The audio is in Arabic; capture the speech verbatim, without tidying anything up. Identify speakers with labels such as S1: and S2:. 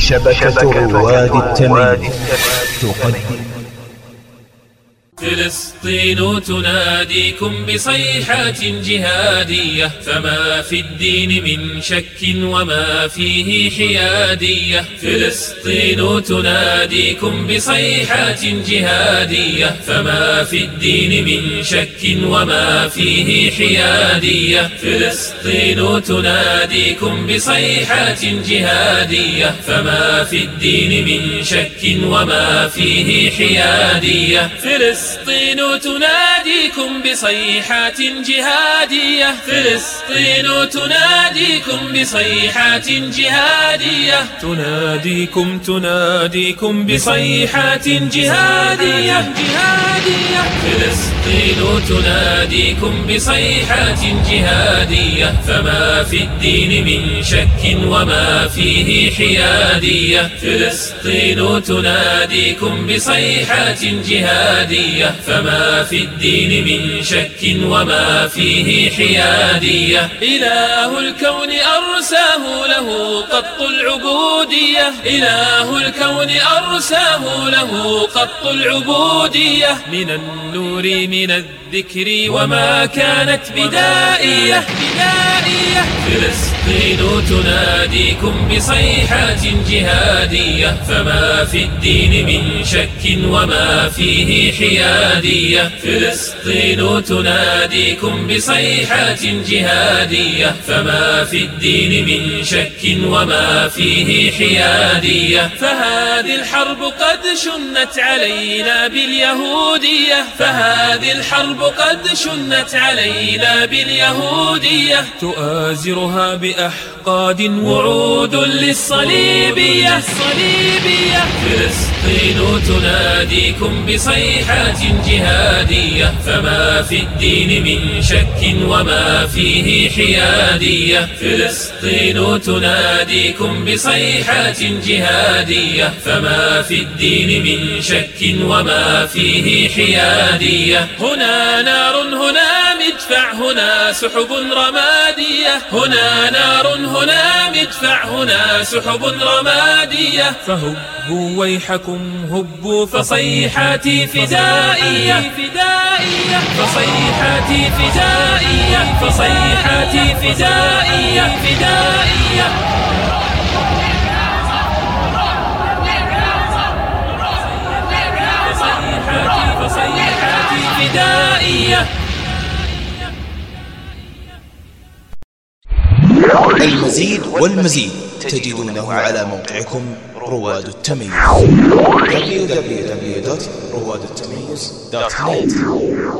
S1: شبكة رواد التمييز تقدم.
S2: فلسطين تناديكم بصيحات جهادية، فما في الدين من شك وما فيه حيادية. فلسطين تناديكم بصيحات جهادية، فما في الدين من شك وما فيه حيادية. فلسطين تناديكم بصيحات جهادية، فما في الدين من شك وما فيه حيادية. فلسطين تناديكم بصيحات جهادية، فلسطين تناديكم بصيحات جهادية، تناديكم تناديكم بصيحات جهادية جهادية. فلسطين تناديكم بصيحات جهادية، فما في الدين من شك وما فيه حيادية. فلسطين تناديكم بصيحات جهادية، فما في الدين من شك وما فيه حيادية. إله الكون أرساه له قط العبودية، إله الكون أرساه له قط العبودية. من النور من الذكر وما كانت بدائية بدائية. فلسطين تناديكم بصيحات جهادية، فما في الدين من شك وما فيه حيادية. فلسطين تناديكم بصيحات جهادية، فما في الدين من شك وما فيه حيادية. فهذه الحرب قد شنت علينا باليهودية، فهذه الحرب قد شنت علينا باليهودية. تؤازرها بأحقاد وعود للصليبية الصليبية. فلسطين تناديكم بصيحات جهادية، فما في الدين من شك وما فيه حيادية. فلسطين تناديكم بصيحات جهادية، فما في الدين من شك وما فيه حيادية. هنا نار هنا مدفع هنا سحب رمادية، هنا نار هنا مدفع هنا سحب رمادية. فهبوا ويحكم هبوا فصيحاتي فدائية فدائية. فصيحاتي فدائية فصيحاتي فدائية فدائية. فصيحاتي فصيحاتي فدائية.
S1: المزيد والمزيد تجدونه على موقعكم رواد التمييز دبليو دبليو دبليو دوت رواد التمييز دوت نت.